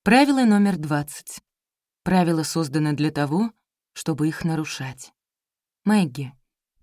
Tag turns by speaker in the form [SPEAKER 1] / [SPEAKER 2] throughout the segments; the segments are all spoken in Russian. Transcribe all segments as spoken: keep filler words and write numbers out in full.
[SPEAKER 1] Правило номер двадцать. Правила созданы для того, чтобы их нарушать. Мэгги.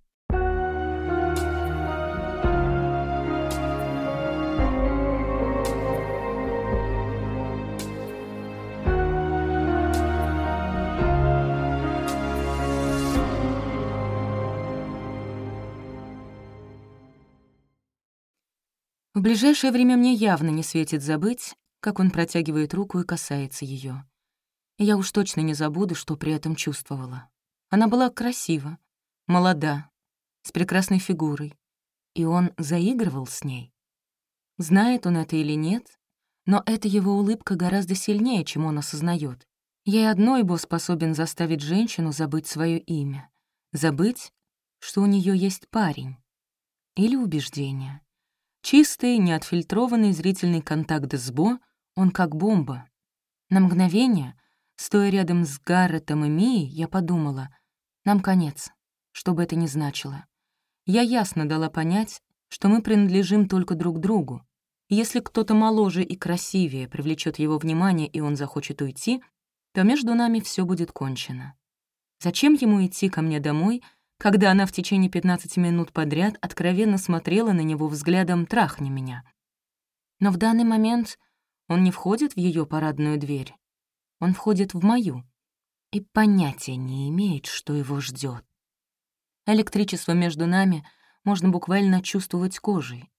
[SPEAKER 1] В ближайшее время мне явно не светит забыть, как он протягивает руку и касается ее. Я уж точно не забуду, что при этом чувствовала. Она была красива, молода, с прекрасной фигурой, и он заигрывал с ней. Знает он это или нет, но эта его улыбка гораздо сильнее, чем он осознает. Ей одной Бо способен заставить женщину забыть свое имя, забыть, что у нее есть парень или убеждение. Чистый, неотфильтрованный зрительный контакт с Бо, он как бомба. На мгновение, стоя рядом с Гарретом и Мией, я подумала, нам конец, что бы это ни значило. Я ясно дала понять, что мы принадлежим только друг другу. Если кто-то моложе и красивее привлечет его внимание, и он захочет уйти, то между нами все будет кончено. Зачем ему идти ко мне домой, когда она в течение пятнадцати минут подряд откровенно смотрела на него взглядом «трахни меня». Но в данный момент он не входит в ее парадную дверь. Он входит в мою и понятия не имеет, что его ждет. Электричество между нами можно буквально чувствовать кожей.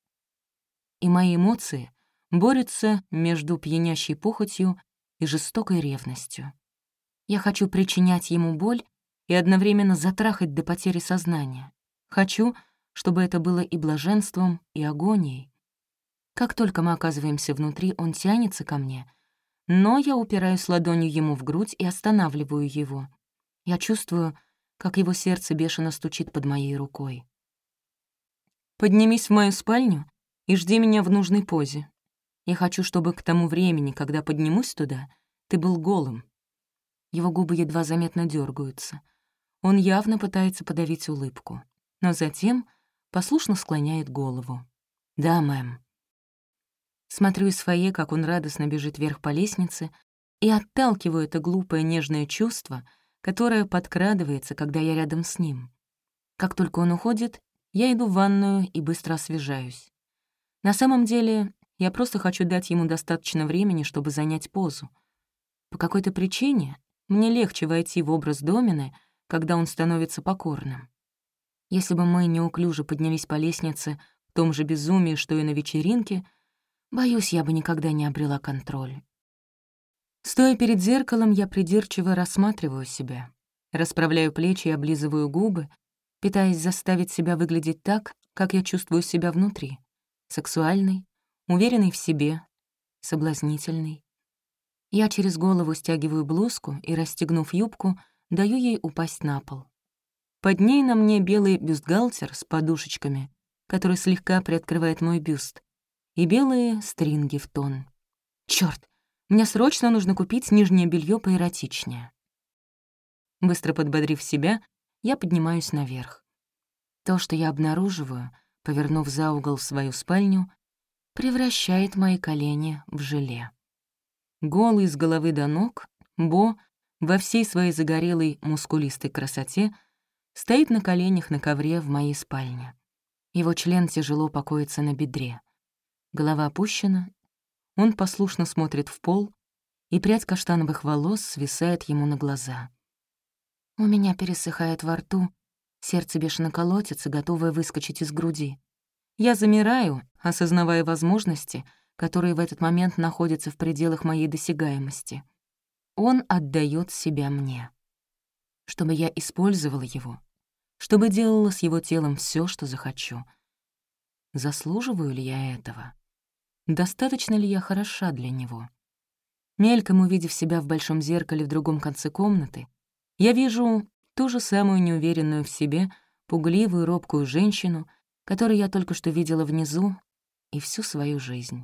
[SPEAKER 1] И мои эмоции борются между пьянящей похотью и жестокой ревностью. Я хочу причинять ему боль и одновременно затрахать до потери сознания. Хочу, чтобы это было и блаженством, и агонией. Как только мы оказываемся внутри, он тянется ко мне, но я упираюсь ладонью ему в грудь и останавливаю его. Я чувствую, как его сердце бешено стучит под моей рукой. «Поднимись в мою спальню и жди меня в нужной позе. Я хочу, чтобы к тому времени, когда поднимусь туда, ты был голым». Его губы едва заметно дергаются. Он явно пытается подавить улыбку, но затем послушно склоняет голову. «Да, мэм». Смотрю из фойе, как он радостно бежит вверх по лестнице, и отталкиваю это глупое нежное чувство, которое подкрадывается, когда я рядом с ним. Как только он уходит, я иду в ванную и быстро освежаюсь. На самом деле, я просто хочу дать ему достаточно времени, чтобы занять позу. По какой-то причине мне легче войти в образ Домины, когда он становится покорным. Если бы мы неуклюже поднялись по лестнице в том же безумии, что и на вечеринке, боюсь, я бы никогда не обрела контроль. Стоя перед зеркалом, я придирчиво рассматриваю себя, расправляю плечи и облизываю губы, пытаясь заставить себя выглядеть так, как я чувствую себя внутри. Сексуальной, уверенной в себе, соблазнительной. Я через голову стягиваю блузку и, расстегнув юбку, даю ей упасть на пол. Под ней на мне белый бюстгальтер с подушечками, который слегка приоткрывает мой бюст, и белые стринги в тон. Чёрт, мне срочно нужно купить нижнее белье поэротичнее. Быстро подбодрив себя, я поднимаюсь наверх. То, что я обнаруживаю, повернув за угол в свою спальню, превращает мои колени в желе. Голый с головы до ног, Бо во всей своей загорелой мускулистой красоте стоит на коленях на ковре в моей спальне. Его член тяжело покоится на бедре. Голова опущена, он послушно смотрит в пол, и прядь каштановых волос свисает ему на глаза. У меня пересыхает во рту, сердце бешено колотится, готовое выскочить из груди. Я замираю, осознавая возможности, которые в этот момент находятся в пределах моей досягаемости. Он отдает себя мне. Чтобы я использовала его, чтобы делала с его телом все, что захочу. Заслуживаю ли я этого? Достаточно ли я хороша для него? Мельком увидев себя в большом зеркале в другом конце комнаты, я вижу ту же самую неуверенную в себе, пугливую, робкую женщину, которую я только что видела внизу и всю свою жизнь.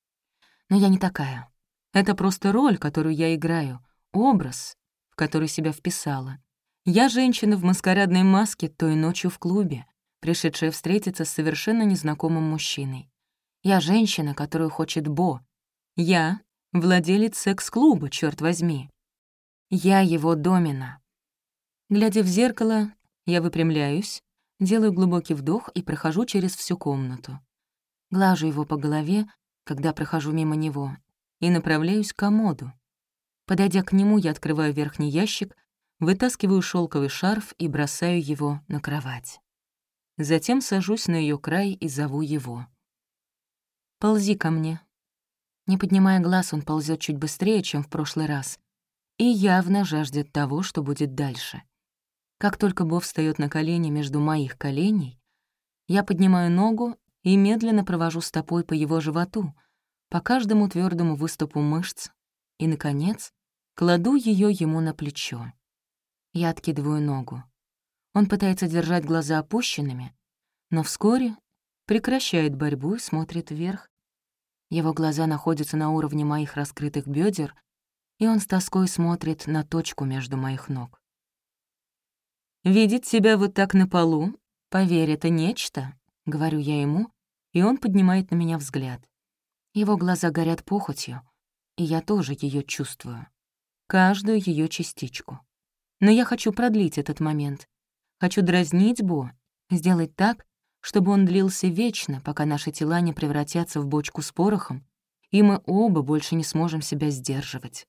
[SPEAKER 1] Но я не такая. Это просто роль, которую я играю, образ, в который себя вписала. Я женщина в маскарадной маске той ночью в клубе, пришедшая встретиться с совершенно незнакомым мужчиной. Я женщина, которую хочет Бо. Я Владелец секс-клуба, черт возьми. Я его домина. Глядя в зеркало, я выпрямляюсь, делаю глубокий вдох и прохожу через всю комнату. Глажу его по голове, когда прохожу мимо него, и направляюсь к комоду. Подойдя к нему, я открываю верхний ящик, вытаскиваю шелковый шарф и бросаю его на кровать. Затем сажусь на ее край и зову его. «Ползи ко мне». Не поднимая глаз, он ползет чуть быстрее, чем в прошлый раз, и явно жаждет того, что будет дальше. Как только Бо встаёт на колени между моих коленей, я поднимаю ногу и медленно провожу стопой по его животу, по каждому твердому выступу мышц, и, наконец, кладу ее ему на плечо. Я откидываю ногу. Он пытается держать глаза опущенными, но вскоре прекращает борьбу и смотрит вверх. Его глаза находятся на уровне моих раскрытых бедер, и он с тоской смотрит на точку между моих ног. «Видеть себя вот так на полу, поверь, это нечто», — говорю я ему, и он поднимает на меня взгляд. Его глаза горят похотью, и я тоже ее чувствую. Каждую ее частичку. Но я хочу продлить этот момент. Хочу дразнить Бо, сделать так, чтобы он длился вечно, пока наши тела не превратятся в бочку с порохом, и мы оба больше не сможем себя сдерживать.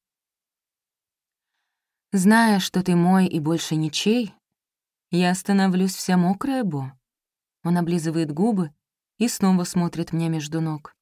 [SPEAKER 1] Зная, что ты мой и больше ничей, я становлюсь вся мокрая, Бо. Он облизывает губы и снова смотрит мне между ног.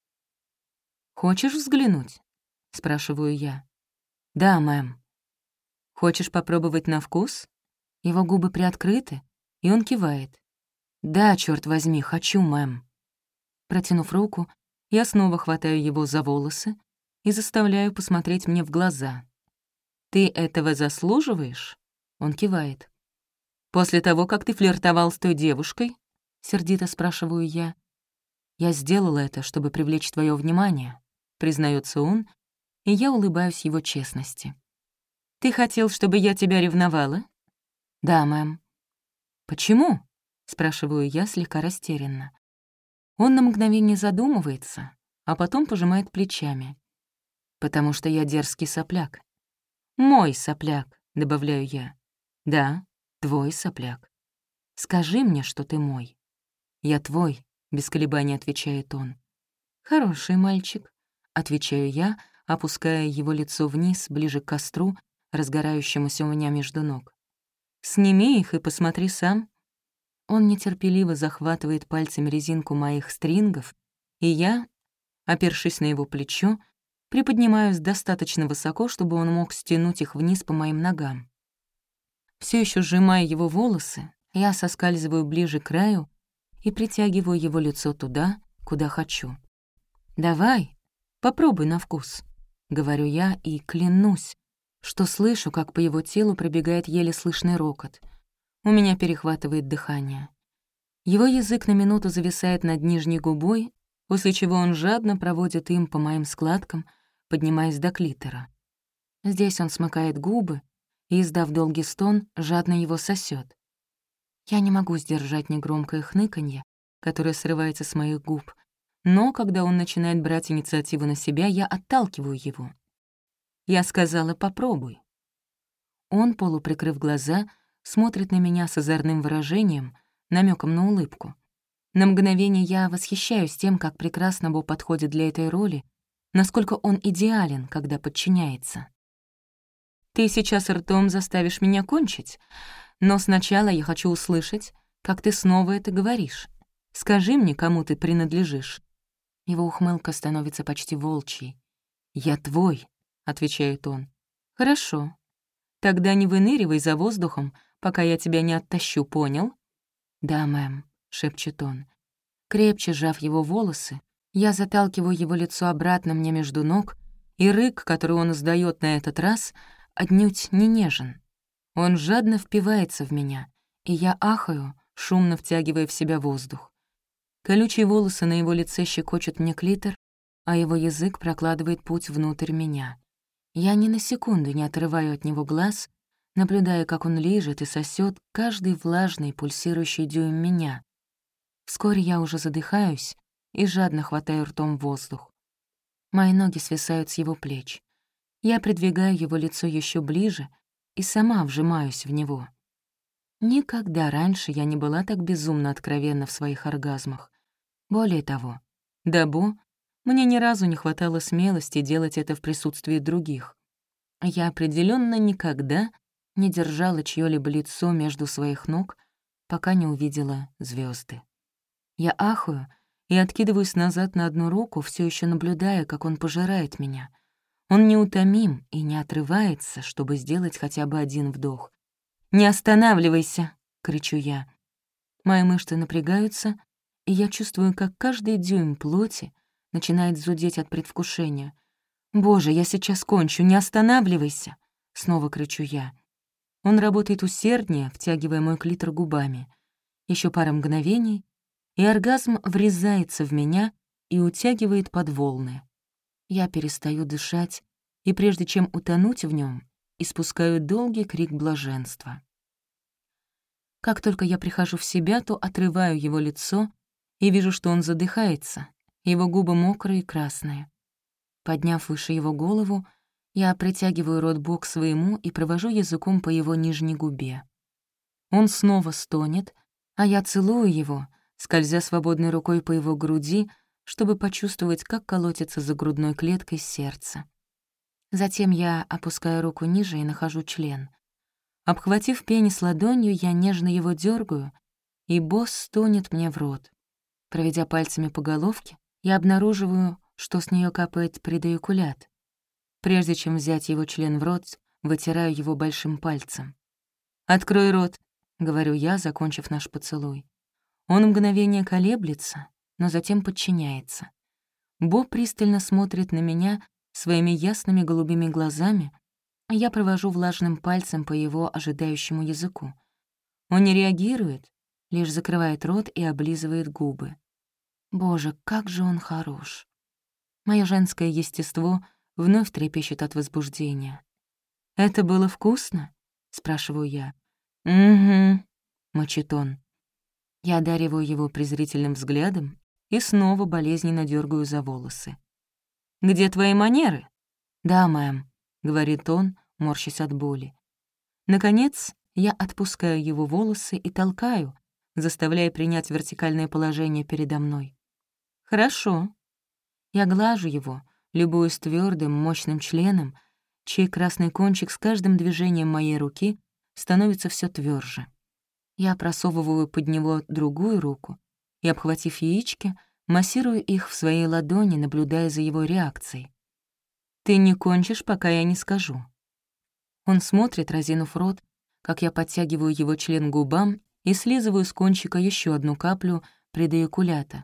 [SPEAKER 1] «Хочешь взглянуть?» — спрашиваю я. «Да, мэм». «Хочешь попробовать на вкус?» Его губы приоткрыты, и он кивает. «Да, черт возьми, хочу, мэм». Протянув руку, я снова хватаю его за волосы и заставляю посмотреть мне в глаза. «Ты этого заслуживаешь?» Он кивает. «После того, как ты флиртовал с той девушкой?» — сердито спрашиваю я. «Я сделала это, чтобы привлечь твое внимание», — признается он, и я улыбаюсь его честности. «Ты хотел, чтобы я тебя ревновала?» «Да, мэм». «Почему?» — спрашиваю я слегка растерянно. Он на мгновение задумывается, а потом пожимает плечами. «Потому что я дерзкий сопляк». «Мой сопляк», — добавляю я. «Да, твой сопляк. Скажи мне, что ты мой». «Я твой», — без колебаний отвечает он. «Хороший мальчик», — отвечаю я, опуская его лицо вниз, ближе к костру, разгорающемуся у меня между ног. «Сними их и посмотри сам». Он нетерпеливо захватывает пальцами резинку моих стрингов, и я, опершись на его плечо, приподнимаюсь достаточно высоко, чтобы он мог стянуть их вниз по моим ногам. Все еще сжимая его волосы, я соскальзываю ближе к краю и притягиваю его лицо туда, куда хочу. «Давай, попробуй на вкус», — говорю я и клянусь, что слышу, как по его телу пробегает еле слышный рокот. У меня перехватывает дыхание. Его язык на минуту зависает над нижней губой, после чего он жадно проводит им по моим складкам, поднимаясь до клитора. Здесь он смыкает губы и, издав долгий стон, жадно его сосет. Я не могу сдержать негромкое хныканье, которое срывается с моих губ, но когда он начинает брать инициативу на себя, я отталкиваю его. Я сказала «попробуй». Он, полуприкрыв глаза, смотрит на меня с озорным выражением, намеком на улыбку. На мгновение я восхищаюсь тем, как прекрасно Бо подходит для этой роли, насколько он идеален, когда подчиняется. «Ты сейчас ртом заставишь меня кончить, но сначала я хочу услышать, как ты снова это говоришь. Скажи мне, кому ты принадлежишь». Его ухмылка становится почти волчьей. «Я твой», — отвечает он. «Хорошо. Тогда не выныривай за воздухом, пока я тебя не оттащу, понял?» «Да, мэм», — шепчет он. Крепче сжав его волосы, я заталкиваю его лицо обратно мне между ног, и рык, который он издаёт на этот раз, отнюдь не нежен. Он жадно впивается в меня, и я ахаю, шумно втягивая в себя воздух. Колючие волосы на его лице щекочут мне клитор, а его язык прокладывает путь внутрь меня. Я ни на секунду не отрываю от него глаз, наблюдая, как он лижет и сосет каждый влажный пульсирующий дюйм меня. Вскоре я уже задыхаюсь и жадно хватаю ртом воздух. Мои ноги свисают с его плеч. Я придвигаю его лицо еще ближе и сама вжимаюсь в него. Никогда раньше я не была так безумно откровенна в своих оргазмах. Более того, до Бо мне ни разу не хватало смелости делать это в присутствии других. Я определенно никогда не держала чьё-либо лицо между своих ног, пока не увидела звезды. Я ахаю и откидываюсь назад на одну руку, все еще наблюдая, как он пожирает меня. Он неутомим и не отрывается, чтобы сделать хотя бы один вдох. «Не останавливайся!» — кричу я. Мои мышцы напрягаются, и я чувствую, как каждый дюйм плоти начинает зудеть от предвкушения. «Боже, я сейчас кончу, не останавливайся!» — снова кричу я. Он работает усерднее, втягивая мой клитор губами. Еще пара мгновений, и оргазм врезается в меня и утягивает под волны. Я перестаю дышать, и прежде чем утонуть в нем, испускаю долгий крик блаженства. Как только я прихожу в себя, то отрываю его лицо и вижу, что он задыхается, его губы мокрые и красные. Подняв выше его голову, я притягиваю рот Бо к своему и провожу языком по его нижней губе. Он снова стонет, а я целую его, скользя свободной рукой по его груди, чтобы почувствовать, как колотится за грудной клеткой сердце. Затем я опускаю руку ниже и нахожу член. Обхватив пенис ладонью, я нежно его дергаю, и босс стонет мне в рот. Проведя пальцами по головке, я обнаруживаю, что с нее капает предоякулят. Прежде чем взять его член в рот, вытираю его большим пальцем. «Открой рот», — говорю я, закончив наш поцелуй. Он мгновение колеблется, но затем подчиняется. Бо пристально смотрит на меня своими ясными голубыми глазами, а я провожу влажным пальцем по его ожидающему языку. Он не реагирует, лишь закрывает рот и облизывает губы. Боже, как же он хорош. Моё женское естество вновь трепещет от возбуждения. «Это было вкусно?» — спрашиваю я. «Угу», — мочит он. Я одариваю его презрительным взглядом и снова болезненно дергаю за волосы. «Где твои манеры?» «Да, мэм», — говорит он, морщась от боли. Наконец, я отпускаю его волосы и толкаю, заставляя принять вертикальное положение передо мной. «Хорошо». Я глажу его, любуясь твердым, мощным членом, чей красный кончик с каждым движением моей руки становится все тверже. Я просовываю под него другую руку и, обхватив яички, массирую их в своей ладони, наблюдая за его реакцией. «Ты не кончишь, пока я не скажу». Он смотрит, разинув рот, как я подтягиваю его член к губам и слизываю с кончика еще одну каплю предоякулята.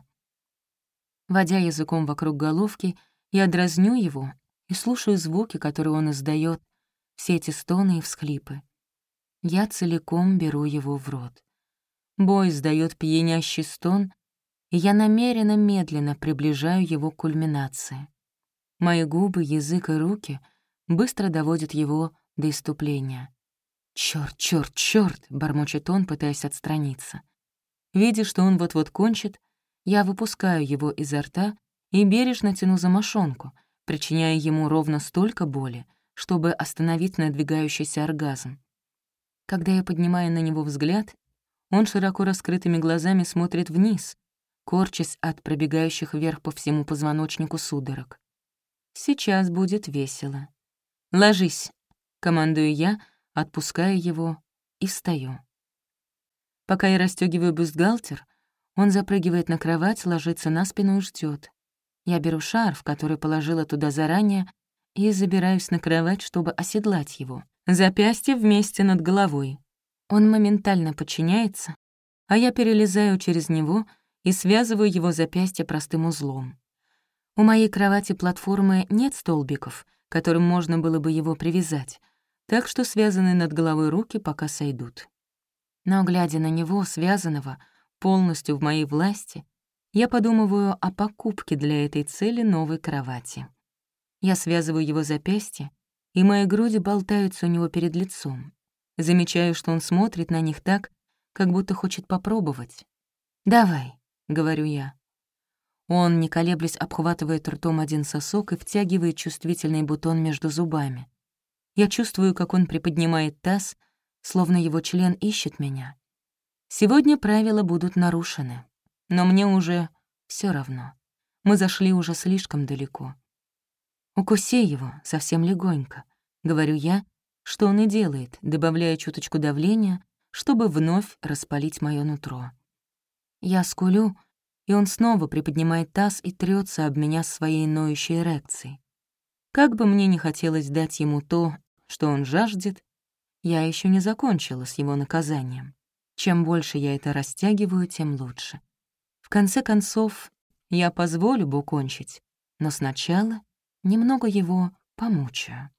[SPEAKER 1] Водя языком вокруг головки, я дразню его и слушаю звуки, которые он издает, все эти стоны и всхлипы. Я целиком беру его в рот. Бо издает пьянящий стон, и я намеренно медленно приближаю его к кульминации. Мои губы, язык и руки быстро доводят его до исступления. «Чёрт, чёрт, чёрт!» — бормочет он, пытаясь отстраниться. Видя, что он вот-вот кончит, я выпускаю его изо рта и бережно тяну за мошонку, причиняя ему ровно столько боли, чтобы остановить надвигающийся оргазм. Когда я поднимаю на него взгляд, он широко раскрытыми глазами смотрит вниз, корчась от пробегающих вверх по всему позвоночнику судорог. Сейчас будет весело. «Ложись», — командую я, отпускаю его и встаю. Пока я расстёгиваю бюстгальтер, он запрыгивает на кровать, ложится на спину и ждёт. Я беру шарф, который положила туда заранее, и забираюсь на кровать, чтобы оседлать его. Запястье вместе над головой. Он моментально подчиняется, а я перелезаю через него и связываю его запястье простым узлом. У моей кровати платформы нет столбиков, к которым можно было бы его привязать, так что связанные над головой руки пока сойдут. Но, глядя на него, связанного, полностью в моей власти, я подумываю о покупке для этой цели новой кровати. Я связываю его запястья, и мои груди болтаются у него перед лицом. Замечаю, что он смотрит на них так, как будто хочет попробовать. «Давай», — говорю я. Он, не колеблясь, обхватывает ртом один сосок и втягивает чувствительный бутон между зубами. Я чувствую, как он приподнимает таз, словно его член ищет меня. Сегодня правила будут нарушены, но мне уже все равно. Мы зашли уже слишком далеко. «Укуси его совсем легонько», — говорю я, что он и делает, добавляя чуточку давления, чтобы вновь распалить моё нутро. Я скулю, и он снова приподнимает таз и трется об меня своей ноющей эрекцией. Как бы мне ни хотелось дать ему то, что он жаждет, я еще не закончила с его наказанием. Чем больше я это растягиваю, тем лучше. В конце концов, я позволю Бу кончить, но сначала немного его помучаю.